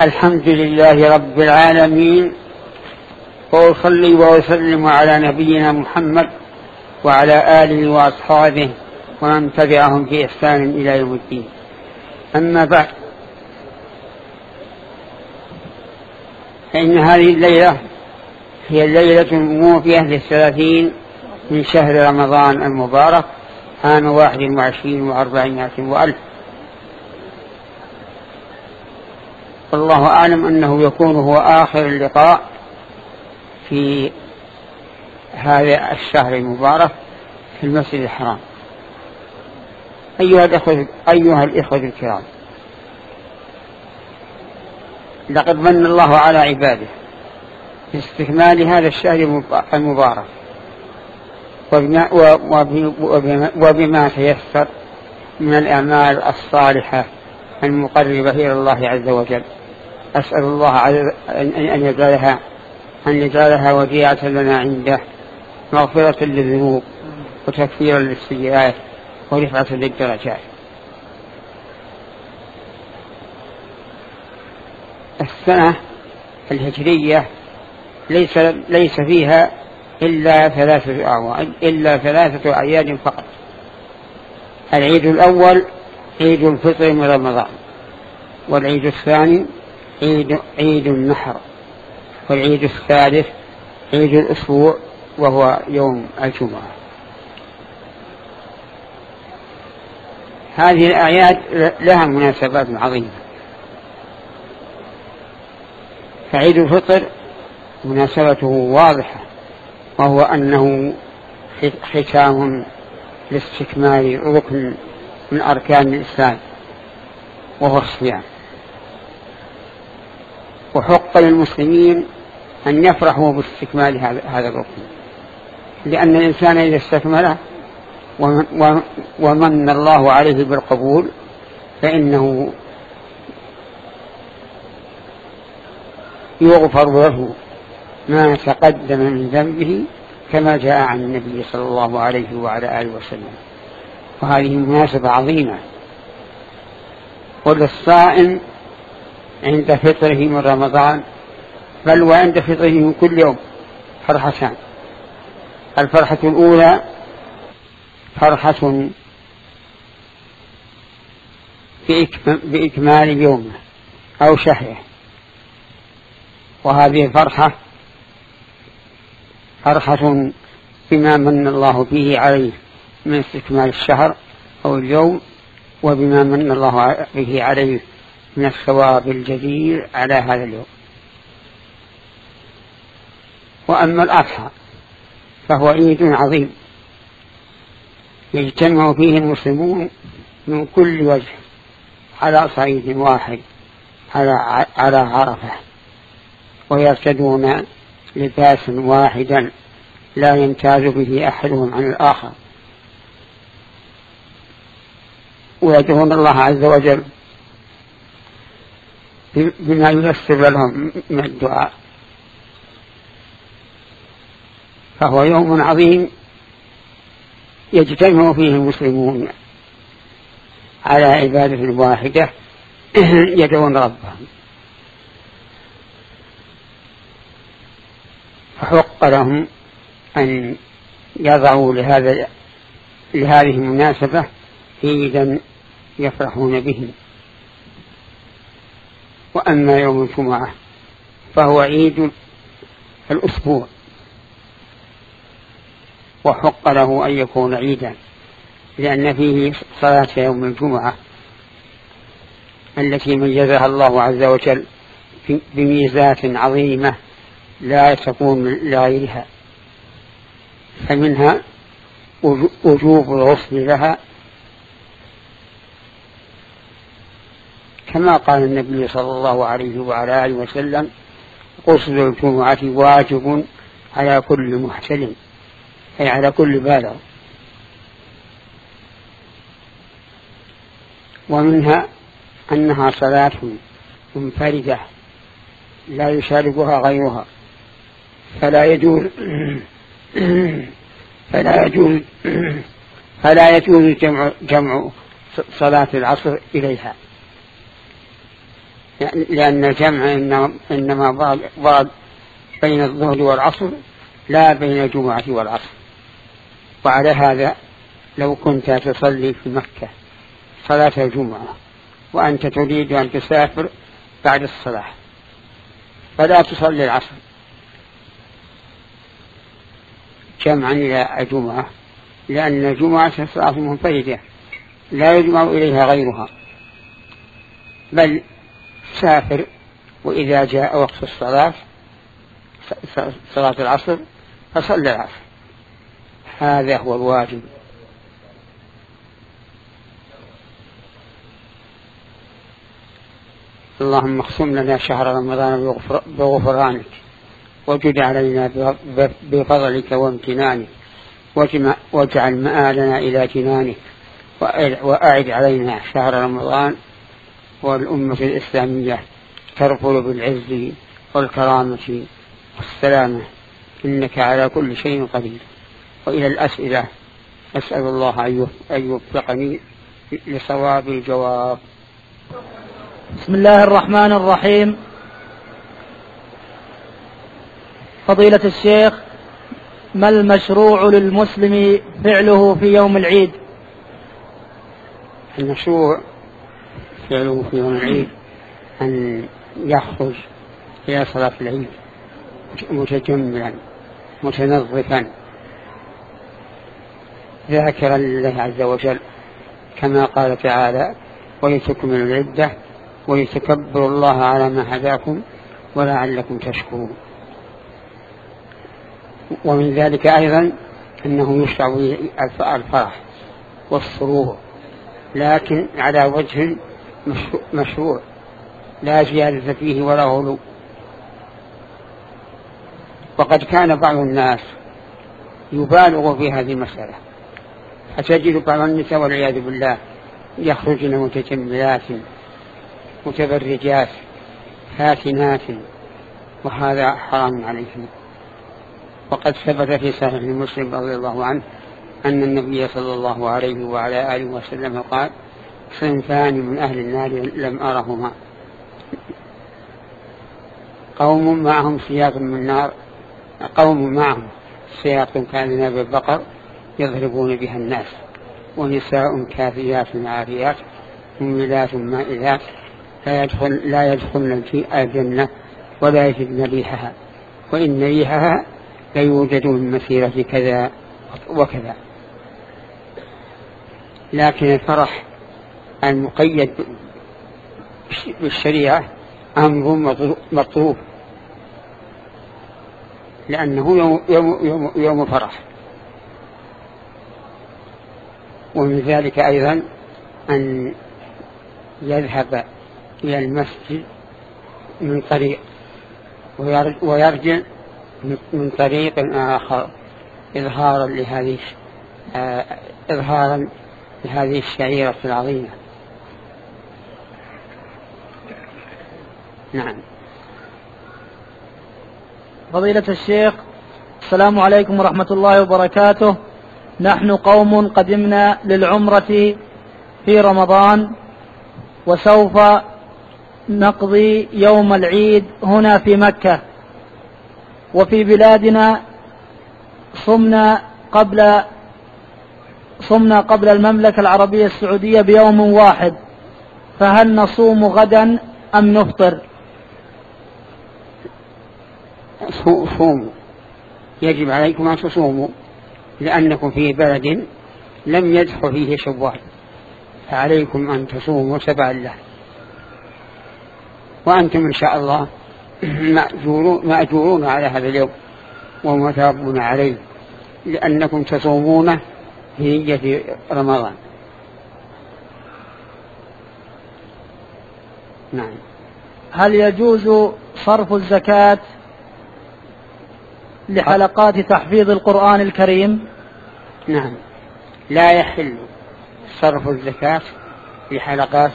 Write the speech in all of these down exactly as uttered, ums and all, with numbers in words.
الحمد لله رب العالمين، وأصلي وأسلم على نبينا محمد وعلى آله وأصحابه ومن تبعهم في إحسان إلى يوم الدين. أما بعد، فإن هذه الليلة هي الليلة الموافية للثلاثين من شهر رمضان المبارك عام واحد وعشرين وأربعمائة وألف. والله أعلم أنه يكون هو آخر اللقاء في هذا الشهر المبارك في المسجد الحرام. أيها الإخوة, أيها الإخوة الكرام، لقد من الله على عباده باستكمال هذا الشهر المبارك وبما, وبما, وبما تيسر من الأعمال الصالحة المقربة إلى الله عز وجل. أسأل الله أن يجعلها أن يجعلها وديعة لنا عنده، مغفرة للذنوب وتكفيرا للسيئات ورفعة للدرجات. السنة الهجرية ليس ليس فيها إلا ثلاثة أعوام إلا ثلاثة أعياد فقط. العيد الأول عيد الفطر من رمضان، والعيد الثاني عيد عيد النحر، والعيد الثالث عيد الأسبوع وهو يوم الجمعة. هذه الأعياد لها مناسبات عظيمة. فعيد الفطر مناسبته واضحة، وهو أنه ختام لاستكمال ركن من أركان الإسلام وهو الصيام، وحق للمسلمين أن يفرحوا باستكمال هذا الركن، لأن الإنسان إذا استكمله ومن الله عليه بالقبول فإنه يغفر له ما تقدم من ذنبه كما جاء عن النبي صلى الله عليه وعلى آله وسلم. وهذه مناسبة عظيمة. وللصائم عند فطره من رمضان بل وعند فطره من كل يوم فرحتان. الفرحة الأولى فرحة بإكمال يومه أو شهره، وهذه الفرحة فرحة بما من الله به عليه من استكمال الشهر أو اليوم، وبما من الله به عليه من الثواب الجزيل على هذا اليوم. وأما الأضحى فهو عيد عظيم يجتمع فيه المسلمون من كل وجه على صعيد واحد على على عرفة، ويرتدون لباسا واحدا لا يمتاز به أحدهم عن الآخر، ويدعون الله عز وجل بما ييسر لهم من الدعاء. فهو يوم عظيم يجتمع فيه المسلمون على عبادة واحدة يدعون ربهم. فحق لهم أن يضعوا لهذا لهذه المناسبة عيدا يفرحون به. وأما يوم الجمعة فهو عيد الأسبوع، وحق له أن يكون عيدا لأن فيه صلاة يوم الجمعة التي ميزها الله عز وجل بميزات عظيمة لا تكون لغيرها، فمنها وجوب الغسل لها كما قال النبي صلى الله عليه وعلى آله وسلم: غسل الجمعة واجب على كل محتلم، أي على كل بالغ. ومنها أنها صلاة منفردة لا يشاركها غيرها، فلا يجوز فلا يجوز فلا يجوز جمع, جمع صلاة العصر إليها، لأن الجمع إنما ورد بين الظهر والعصر لا بين الجمعة والعصر. وعلى هذا لو كنت تصلي في مكة صلاة الجمعة وأنت تريد أن تسافر بعد الصلاة فلا تصلي العصر جمعا إلى الجمعة، لأن الجمعة صلاة منفردة لا يجمع إليها غيرها، بل سافر وإذا جاء وقت الصلاة صلاة العصر فصلى العصر. هذا هو الواجب. اللهم اقسم لنا شهر رمضان بغفرانك وجد علينا بفضلك وامتنانك واجعل مآلنا إلى جنانك وأعد علينا شهر رمضان والأمة الإسلامية ترفل بالعز والكرامة والسلامة إنك على كل شيء قدير. وإلى الأسئلة أسأل الله أن يوفقني لصواب الجواب. بسم الله الرحمن الرحيم. فضيلة الشيخ، ما المشروع للمسلم فعله في يوم العيد؟ المشروع فعله في يوم العيد أن يخرج إلى صلاة العيد متجملا متنظفا ذاكرا لله عز وجل كما قال تعالى ولتكملوا العدة ولتكبروا الله على ما هداكم ولعلكم تشكرون. ومن ذلك أيضا أنه يشرع الفرح والسرور لكن على وجه مشروع لا زيادة فيه ولا غلو. وقد كان بعض الناس يبالغ في هذه المسألة، فتجد بعض النساء والعياذ بالله يخرجن متجملات متبرجات فاتنات، وهذا حرام عليهم. وقد ثبت في صحيح مسلم رضي الله عنه أن النبي صلى الله عليه وعلى آله وسلم قال صنفان من أهل النار لم أرهما، قوم معهم سياط من نار قوم معهم سياط كأذناب البقر يضربون بها الناس، ونساء كافيات عاريات مميلات مائلات لا يدخل لا يدخلن الجنة ولا يجدن ريحها وإن ريحها ليوجد من مسيرة كذا وكذا. لكن الفرح المقيد بالشريعة أمر مطلوب لأنه يوم, يوم, يوم, يوم فرح. ومن ذلك أيضا أن يذهب إلى المسجد من طريق ويرجع من طريق آخر إظهارا لهذه إظهارا لهذه الشعيرة العظيمة. نعم. فضيلة الشيخ، السلام عليكم ورحمة الله وبركاته. نحن قوم قدمنا للعمرة في رمضان وسوف نقضي يوم العيد هنا في مكة، وفي بلادنا صمنا قبل صمنا قبل المملكة العربية السعودية بيوم واحد، فهل نصوم غدا أم نفطر؟ صوموا، يجب عليكم أن تصوموا لأنكم في بلد لم يدخل فيه شوال، فعليكم أن تصوموا تبعا له، وأنتم إن شاء الله مأجورون على هذا اليوم ومثابون عليه لأنكم تصومون في نية رمضان. نعم. هل يجوز صرف الزكاة لحلقات تحفيظ القرآن الكريم؟ نعم، لا يحل صرف الزكاة لحلقات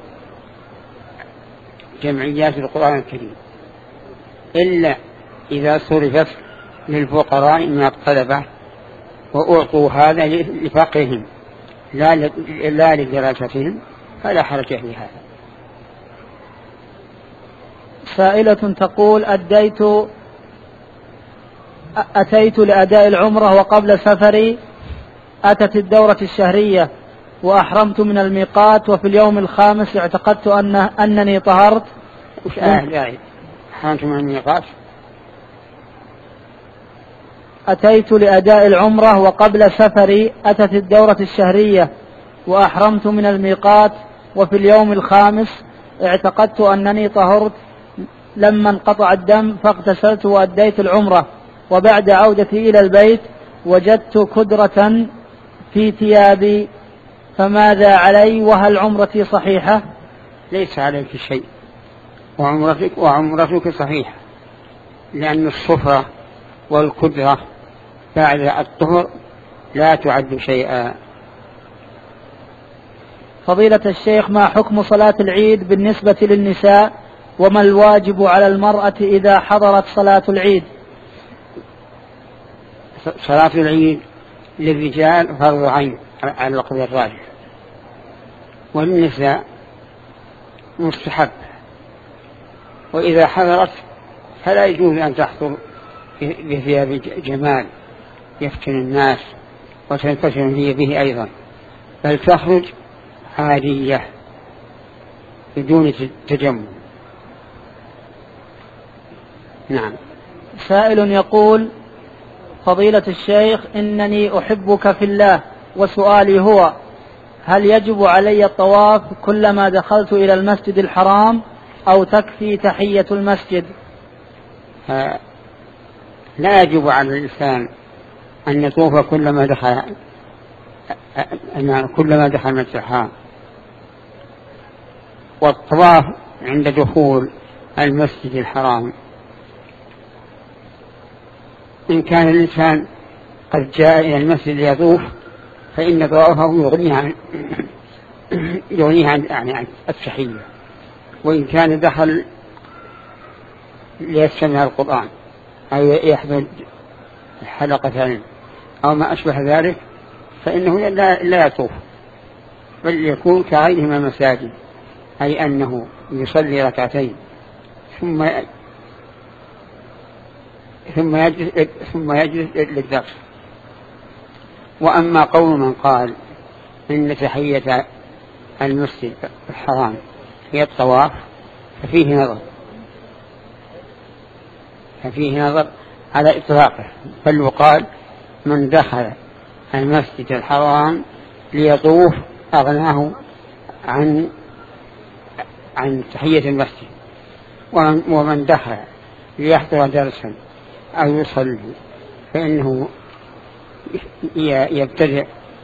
جمعيات القرآن الكريم إلا إذا صرفت للفقراء من الطلبة وأعطوا هذا لفقههم لا لدراستهم فلا حرج في هذا. سائلة تقول: أديت أتيت لأداء العمرة وقبل سفري أتت الدورة الشهرية وأحرمت من الميقات، وفي اليوم الخامس اعتقدت أن أنني طهرت. وش أهل أحرمت من الميقات؟ أتيت لأداء العمرة وقبل سفري أتت الدورة الشهرية وأحرمت من الميقات، وفي اليوم الخامس اعتقدت أنني طهرت لما انقطع الدم فاغتسلت وأديت العمرة، وبعد عودتي إلى البيت وجدت كدرة في ثيابي، فماذا علي وهل عمرتي صحيحة؟ ليس عليك شيء، وعمرتك, وعمرتك صحيحة، لأن الصفرة والكدرة بعد الطهر لا تعد شيئا. فضيلة الشيخ، ما حكم صلاة العيد بالنسبة للنساء، وما الواجب على المرأة إذا حضرت صلاة العيد؟ صلاة العيد للرجال فرض عين على القول الراجح، والنساء مستحب، وإذا حضرت فلا يجوز أن تحضر بثياب جمال يفتن الناس وتنتشر هي به أيضا، بل تخرج عادية بدون تجمل. نعم. سائل يقول: فضيلة الشيخ، إنني أحبك في الله، وسؤالي هو: هل يجب علي الطواف كلما دخلت إلى المسجد الحرام أو تكفي تحية المسجد؟ لا يجب على الإنسان أن يطوف كلما دخل كلما دخل المسجد الحرام، والطواف عند دخول المسجد الحرام إن كان الإنسان قد جاء إلى المسجد ليطوف فإن طوافه يغنيه عن يغنيه عن يعني التحية، وإن كان دخل ليستمع القرآن أو يحضر حلقة علم أو ما أشبه ذلك فإنه لا, لا يطوف، بل يكون كغيره من المساجد، أي أنه يصلي ركعتين ثم ثم يجلس ثم يجلس للدرس. وأما قول من قال إن تحية المسجد الحرام هي الطواف ففيه نظر ففيه نظر على إطلاقه، بل يقال من دخل المسجد الحرام ليطوف أغناه عن عن تحية المسجد، ومن دخل ليحضر درسا أو يصلي فإنه يبتدئ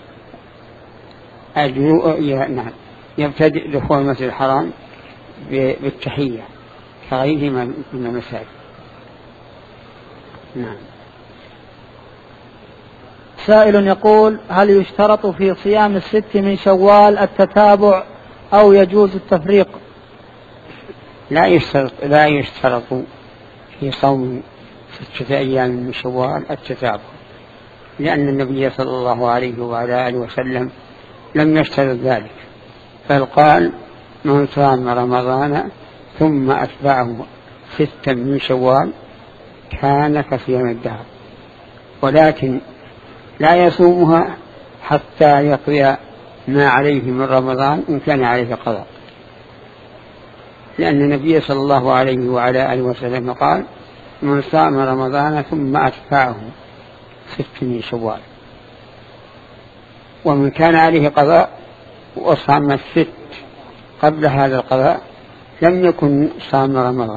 نعم يبتدئ دخول المسجد الحرام بالتحية كغيره من المساجد. نعم. سائل يقول: هل يشترط في صيام الست من شوال التتابع أو يجوز التفريق؟ لا يشترط لا يشترط في صوم ستة أيام من شوال التتابع، لأن النبي صلى الله عليه وعلى آله وسلم لم يشترط ذلك، بل قال: من صام رمضان ثم أتبعه ستا من شوال كان كصيام الدهر، ولكن لا يصومها حتى يقضي ما عليه من رمضان إن كان عليه قضاء، لأن النبي صلى الله عليه وعلى آله وسلم قال: من صام رمضان ثم أتبعه ست من شوال. ومن كان عليه قضاء وصام الست قبل هذا القضاء لم يكن صام رمضان.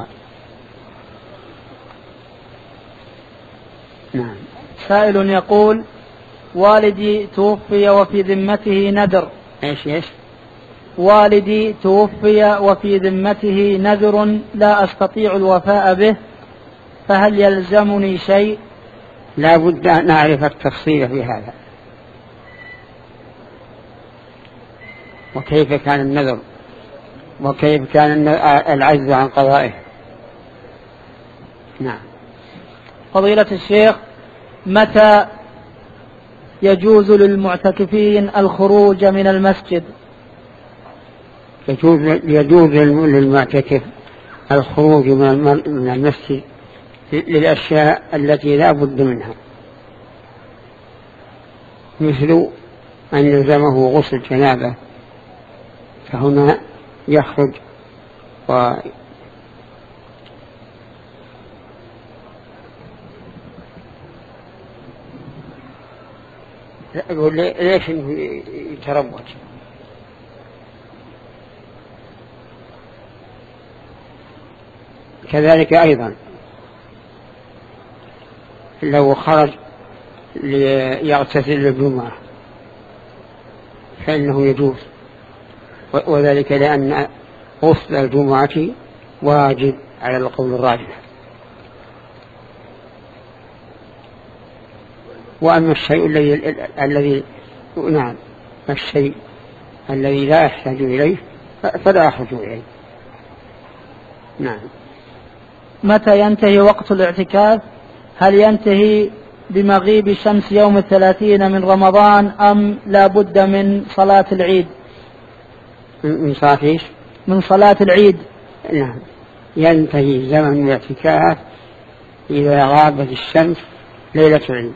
نعم. سائل يقول: والدي توفي وفي ذمته نذر. ايش ايش والدي توفي وفي ذمته نذر لا أستطيع الوفاء به، فهل يلزمني شيء؟ لا بد أن نعرف التفصيل في هذا، وكيف كان النذر وكيف كان العجز عن قضائه. نعم. فضيلة الشيخ، متى يجوز للمعتكفين الخروج من المسجد؟ يجوز, يجوز للمعتكف الخروج من المسجد للأشياء التي لا بد منها، مثل أن يلزمه غسل جنابه، فهنا يخرج و أقول ليش يتروج؟ كذلك أيضا لو خرج ليغتسل للجمعة فإنه يجوز، وذلك لأن غسل الجمعة واجب على القول الراجح. وأما الشيء الذي الذي نعم الشيء الذي لا يحتاج إليه فلا يخرج إليه. نعم. متى ينتهي وقت الاعتكاف؟ هل ينتهي بمغيب شمس يوم الثلاثين من رمضان أم لا بد من صلاة العيد؟ من صلاة إيش؟ من صلاة العيد. نعم، ينتهي زمن الاعتكاف إذا غابت الشمس ليلة العيد،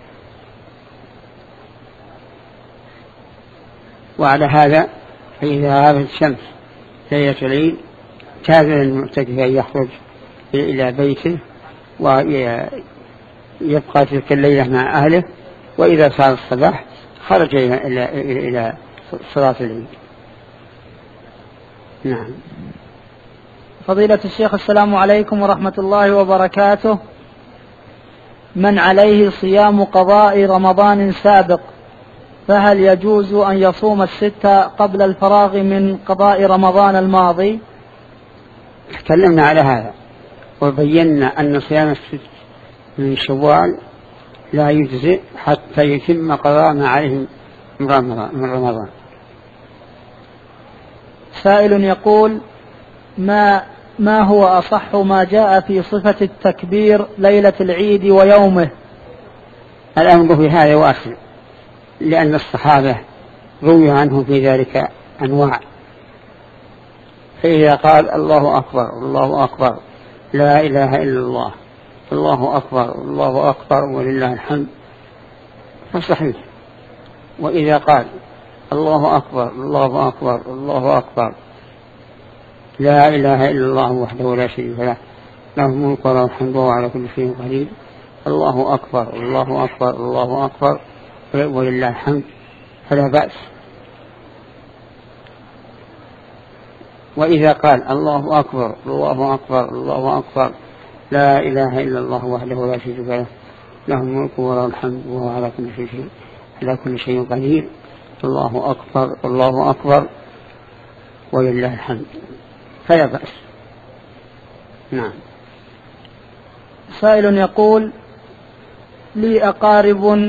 وعلى هذا فإذا غابت الشمس ليلة العيد جاز للمعتكف أن يخرج إلى بيته ويبقى تلك الليلة مع أهله، وإذا صار الصباح خرج إلى, إلى, إلى صلاة العيد. نعم. فضيلة الشيخ السلام عليكم ورحمة الله وبركاته. من عليه صيام قضاء رمضان سابق فهل يجوز أن يصوم الستة قبل الفراغ من قضاء رمضان الماضي؟ تكلمنا على هذا وبينا أن صيام الست من شوال لا يجزئ حتى يتم قضاء ما عليه من رمضان. سائل يقول: ما ما هو أصح ما جاء في صفة التكبير ليلة العيد ويومه؟ الأمر في هذا واسع، لأن الصحابة روي عنهم في ذلك أنواع. فإذا قال الله أكبر الله أكبر لا إله إلا الله الله أكبر الله أكبر ولله الحمد فصحيح. وإذا قال الله أكبر الله أكبر الله أكبر لا إله إلا الله وحده لا شريك له له الملك وله الحمد وهو على كل شيء قدير الله أكبر الله أكبر الله أكبر ولله الحمد فلا بأس. وإذا قال الله أكبر الله أكبر الله أكبر لا إله إلا الله وحده لا شريك له له الملك وله الحمد وهو على كل شيء على كل شيء قدير الله أكبر الله أكبر ولله الحمد فلا بأس. نعم. سائل يقول: لي أقارب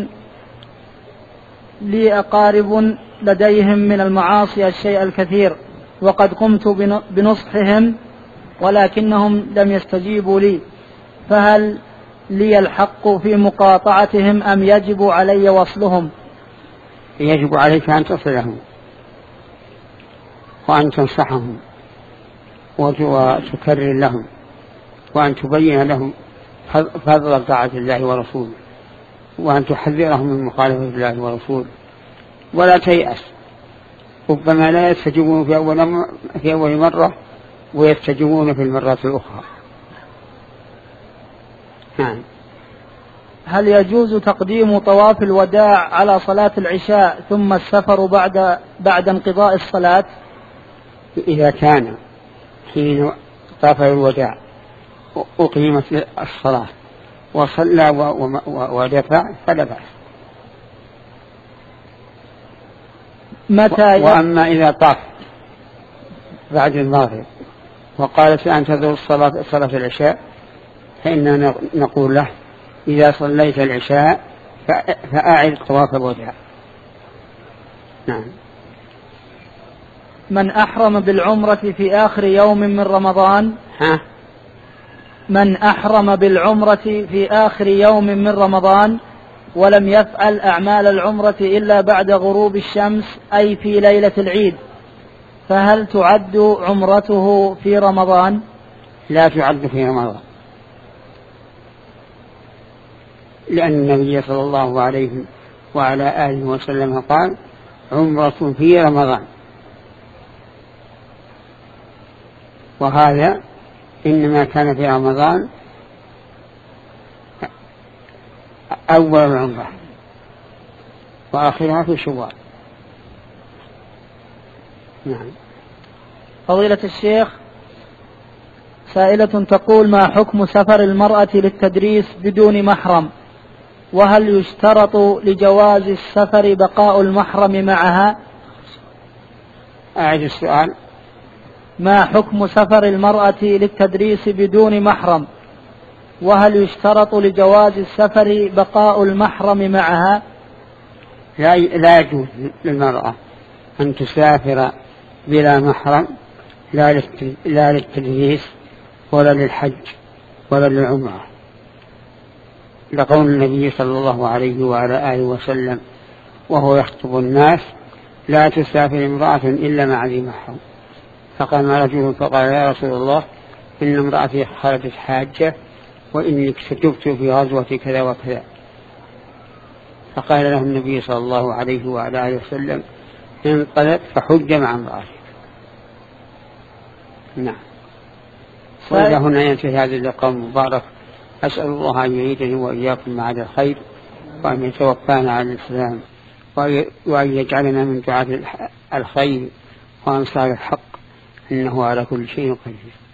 لي أقارب لديهم من المعاصي الشيء الكثير، وقد قمت بنصحهم ولكنهم لم يستجيبوا لي، فهل لي الحق في مقاطعتهم أم يجب علي وصلهم؟ يجب عليك أن تصلهم وأن تنصحهم وتكرر لهم وأن تبين لهم فضل طاعة الله ورسوله وأن تحذرهم من مخالفة الله ورسوله ولا تيأس. ربما لا يستجيبون في أول, في أول مرة ويستجيبون في المرات الأخرى. نعم. هل يجوز تقديم طواف الوداع على صلاة العشاء ثم السفر بعد بعد انقضاء الصلاة؟ إذا كان حين طاف الوداع أقيمت الصلاة وصلى ودفع فلا بأس. متى وأما إذا طاف بعد المغرب وقال سأنتظر الصلاة صلاة العشاء فإننا نقول له: إذا صليت العشاء فأعد طواف الوداع. نعم. من أحرم بالعمرة في آخر يوم من رمضان ها؟ من أحرم بالعمرة في آخر يوم من رمضان ولم يفعل أعمال العمرة إلا بعد غروب الشمس أي في ليلة العيد، فهل تعد عمرته في رمضان؟ لا تعد في رمضان، لأن النبي صلى الله عليه وعلى آله وسلم قال عمرة في رمضان، وهذا إنما كان في رمضان أول العمرة وآخرها في شوال. نعم. فضيلة الشيخ، سائلة تقول: ما حكم سفر المرأة للتدريس بدون محرم؟ وهل يشترط لجواز السفر بقاء المحرم معها؟ أعد السؤال. ما حكم سفر المرأة للتدريس بدون محرم؟ وهل يشترط لجواز السفر بقاء المحرم معها؟ لا لا يجوز للمرأة أن تسافر بلا محرم، لا للتدريس ولا للحج ولا للعمرة، لقول النبي صلى الله عليه وعلى آله وسلم وهو يخطب الناس: لا تسافر امرأة إلا مع ذي محرم. فقام رجل فقال: يا رسول الله، إن امرأتي خرجت حاجة وإني كتبت في غزوة كذا وكذا. فقال له النبي صلى الله عليه وعلى آله وسلم: انطلق فحج مع امرأتك. نعم. وإلى هنا ينتهي هذا اللقاء المبارك. أسأل الله أن يعيدني وإياكم مع الخير، وأن يتوفانا على الإسلام، وأن يجعلنا من دعاة الخير وأنصار الحق، إنه على كل شيء قدير.